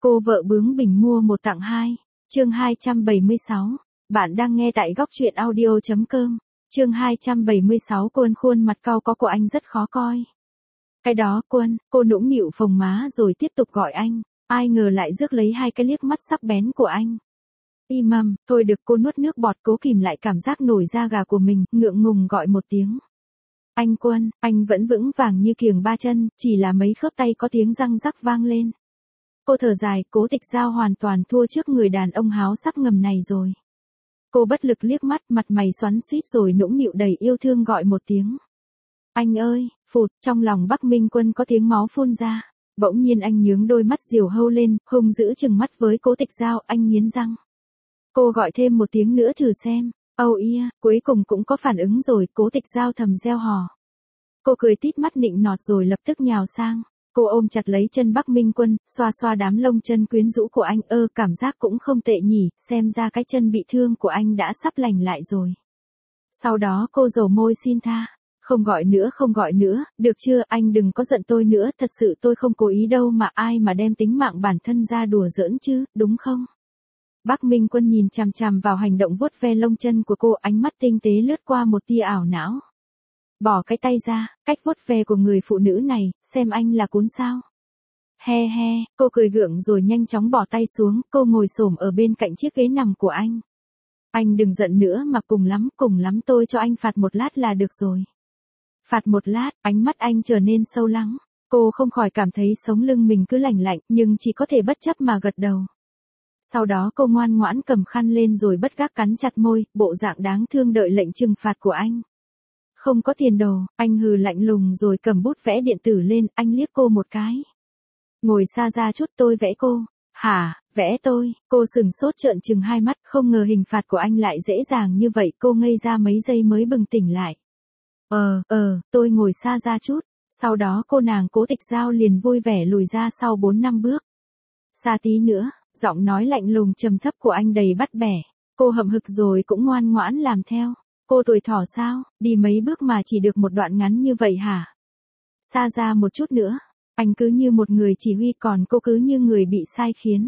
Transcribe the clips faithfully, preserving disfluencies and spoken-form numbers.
Cô vợ bướng bỉnh mua một tặng hai. Chương hai trăm bảy mươi sáu. Bạn đang nghe tại góc truyện audio chấm com. Chương hai trăm bảy mươi sáu. Quân khuôn mặt cau có của anh rất khó coi. Cái đó Quân, cô nũng nịu phồng má rồi tiếp tục gọi anh. Ai ngờ lại rước lấy hai cái liếc mắt sắc bén của anh. Im mầm, thôi được, cô nuốt nước bọt cố kìm lại cảm giác nổi da gà của mình, ngượng ngùng gọi một tiếng. Anh Quân, anh vẫn vững vàng như kiềng ba chân, chỉ là mấy khớp tay có tiếng răng rắc vang lên. Cô thở dài, Cố Tịch Giao hoàn toàn thua trước người đàn ông háo sắc ngầm này rồi. Cô bất lực liếc mắt, mặt mày xoắn xuýt rồi nũng nịu đầy yêu thương gọi một tiếng. Anh ơi, phụt, trong lòng Bắc Minh Quân có tiếng máu phun ra. Bỗng nhiên anh nhướng đôi mắt diều hâu lên, hung dữ trừng mắt với Cố Tịch Giao, anh nghiến răng. Cô gọi thêm một tiếng nữa thử xem. Âu ia, cuối cùng cũng có phản ứng rồi, Cố Tịch Giao thầm reo hò. Cô cười tít mắt nịnh nọt rồi lập tức nhào sang. Cô ôm chặt lấy chân Bắc Minh Quân, xoa xoa đám lông chân quyến rũ của anh. Ơ, cảm giác cũng không tệ nhỉ, xem ra cái chân bị thương của anh đã sắp lành lại rồi. Sau đó cô dầu môi xin tha. Không gọi nữa, không gọi nữa, được chưa, anh đừng có giận tôi nữa, thật sự tôi không cố ý đâu mà, ai mà đem tính mạng bản thân ra đùa giỡn chứ, đúng không? Bắc Minh Quân nhìn chằm chằm vào hành động vuốt ve lông chân của cô, ánh mắt tinh tế lướt qua một tia ảo não. Bỏ cái tay ra, cách vuốt ve của người phụ nữ này, xem anh là cún sao. He he, cô cười gượng rồi nhanh chóng bỏ tay xuống, cô ngồi xổm ở bên cạnh chiếc ghế nằm của anh. Anh đừng giận nữa mà, cùng lắm, cùng lắm tôi cho anh phạt một lát là được rồi. Phạt một lát, ánh mắt anh trở nên sâu lắng. Cô không khỏi cảm thấy sống lưng mình cứ lạnh lạnh, nhưng chỉ có thể bất chấp mà gật đầu. Sau đó cô ngoan ngoãn cầm khăn lên rồi bất gác cắn chặt môi, bộ dạng đáng thương đợi lệnh trừng phạt của anh. Không có tiền đồ, anh hừ lạnh lùng rồi cầm bút vẽ điện tử lên, anh liếc cô một cái. Ngồi xa ra chút, tôi vẽ cô. Hả, vẽ tôi? Cô sừng sốt trợn trừng hai mắt, không ngờ hình phạt của anh lại dễ dàng như vậy, cô ngây ra mấy giây mới bừng tỉnh lại. Ờ, ờ, tôi ngồi xa ra chút. Sau đó cô nàng Cố Tịch Giao liền vui vẻ lùi ra sau bốn năm bước. Xa tí nữa, giọng nói lạnh lùng trầm thấp của anh đầy bắt bẻ. Cô hậm hực rồi cũng ngoan ngoãn làm theo. Cô tuổi thỏ sao, đi mấy bước mà chỉ được một đoạn ngắn như vậy hả? Xa ra một chút nữa. Anh cứ như một người chỉ huy, còn cô cứ như người bị sai khiến.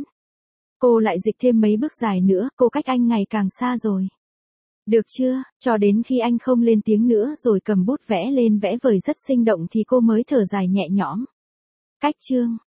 Cô lại dịch thêm mấy bước dài nữa, cô cách anh ngày càng xa rồi. Được chưa, cho đến khi anh không lên tiếng nữa rồi cầm bút vẽ lên vẽ vời rất sinh động thì cô mới thở dài nhẹ nhõm. Cách chương,